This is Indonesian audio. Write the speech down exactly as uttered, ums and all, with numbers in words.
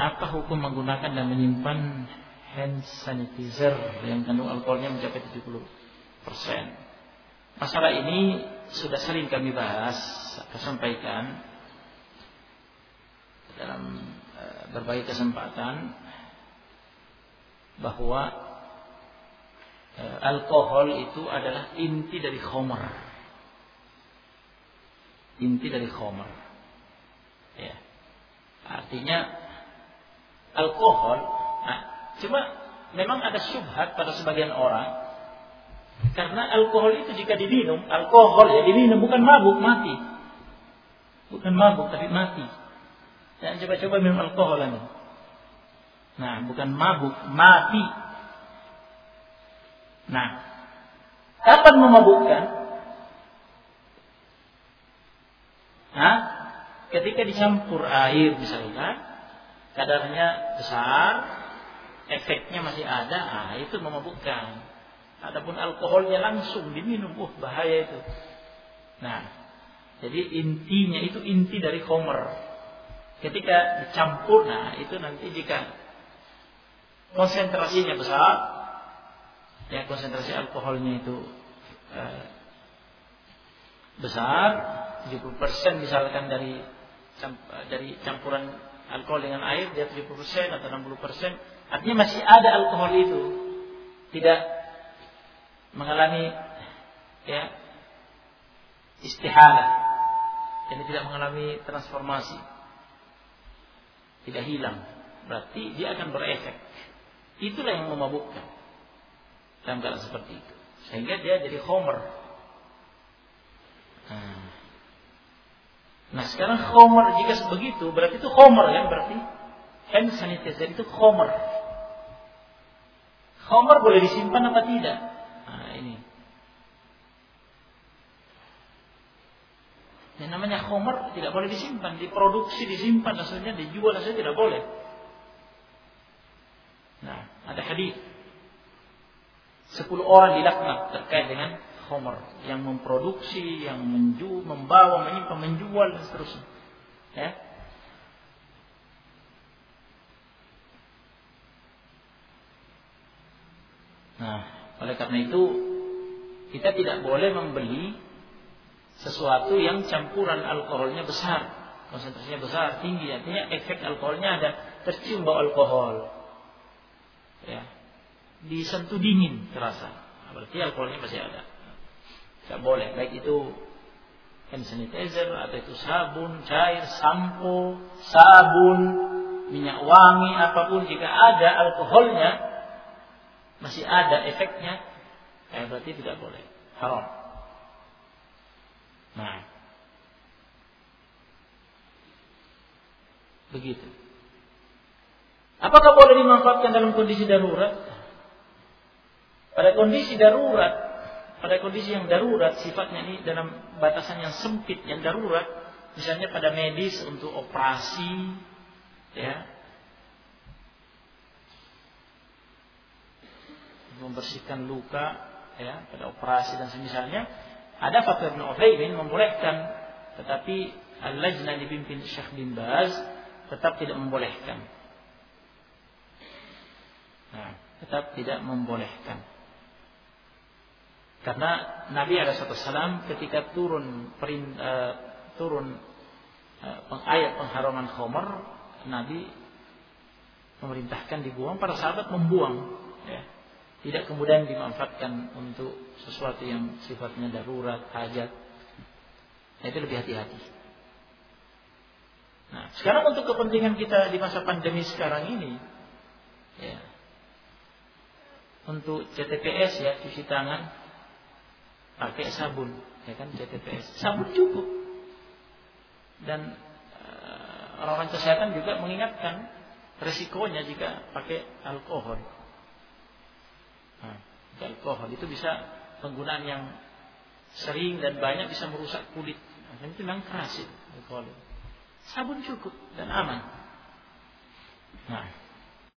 apa hukum menggunakan dan menyimpan hand sanitizer yang kandung alkoholnya mencapai tujuh puluh persen? Masalah ini sudah sering kami bahas, saya sampaikan dalam uh, berbagai kesempatan bahwa uh, alkohol itu adalah inti dari khamr. Inti dari khamr. Ya. Artinya alkohol, nah, cuma memang ada syubhat pada sebagian orang karena alkohol itu jika diminum, alkohol ya diminum bukan mabuk, mati. Bukan mabuk tapi mati. Jangan coba-coba minum alkohol ini. Nah, bukan mabuk, mati. Nah, kapan memabukkan? Nah, ketika dicampur air misalkan, kadarnya besar, efeknya masih ada, ah itu memabukkan. Adapun alkoholnya langsung diminum, uh bahaya itu. Nah, jadi intinya itu inti dari khamr. Ketika dicampur, nah itu nanti jika konsentrasinya besar, ya konsentrasi alkoholnya itu eh, besar, tujuh puluh persen misalkan dari dari campuran alkohol dengan air dia tujuh puluh persen atau enam puluh persen, artinya masih ada alkohol itu, tidak mengalami ya istihalah, jadi tidak mengalami transformasi, tidak hilang, berarti dia akan berefek. Itulah yang memabukkan dalam keadaan seperti itu, sehingga dia jadi khamr. Nah, nah sekarang khamr jika begitu berarti itu khamr kan, berarti hand sanitizer itu khamr. Khamr boleh disimpan apa tidak? Nah ini. Yang namanya khamr tidak boleh disimpan, diproduksi disimpan, asalnya dijual asalnya tidak boleh. Nah, ada hadis sepuluh orang dilaknat terkait dengan khamr, yang memproduksi, yang menjual, membawa, menyimpan, menjual dan seterusnya. Ya. Nah, oleh karena itu kita tidak boleh membeli sesuatu yang campuran alkoholnya besar, konsentrasinya besar, tinggi, artinya efek alkoholnya ada, tercium bau alkohol. Ya. Disentuh dingin terasa, berarti alkoholnya masih ada. Tidak boleh, baik itu hand sanitizer atau itu sabun, cair, sampo, sabun, minyak wangi, apapun, jika ada alkoholnya masih ada efeknya, eh, berarti tidak boleh, haram. Nah, begitu. Apakah boleh dimanfaatkan dalam kondisi darurat? Pada kondisi darurat, pada kondisi yang darurat, sifatnya ini dalam batasan yang sempit, yang darurat, misalnya pada medis untuk operasi, ya, membersihkan luka, ya, pada operasi dan semisalnya, ada fatwa Ibnu Utsaimin membolehkan, tetapi al-lajnah dipimpin Syekh bin Baz tetap tidak membolehkan. Nah, tetap tidak membolehkan. Karena Nabi alaihi wasallam ketika turun perin, uh, turun uh, ayat pengharaman khamr, Nabi memerintahkan dibuang, para sahabat membuang, ya. Tidak kemudian dimanfaatkan untuk sesuatu yang sifatnya darurat, hajat. Nah, itu lebih hati-hati. Nah, sekarang untuk kepentingan kita di masa pandemi sekarang ini, ya, untuk C T P S, ya, cuci tangan pakai sabun, ya kan, C T P S, sabun cukup. Dan uh, orang-orang kesehatan juga mengingatkan resikonya jika pakai alkohol. Nah, alkohol itu bisa penggunaan yang sering dan banyak bisa merusak kulit. Nah, itu memang keras itu alkohol. Sabun cukup dan aman. Nah.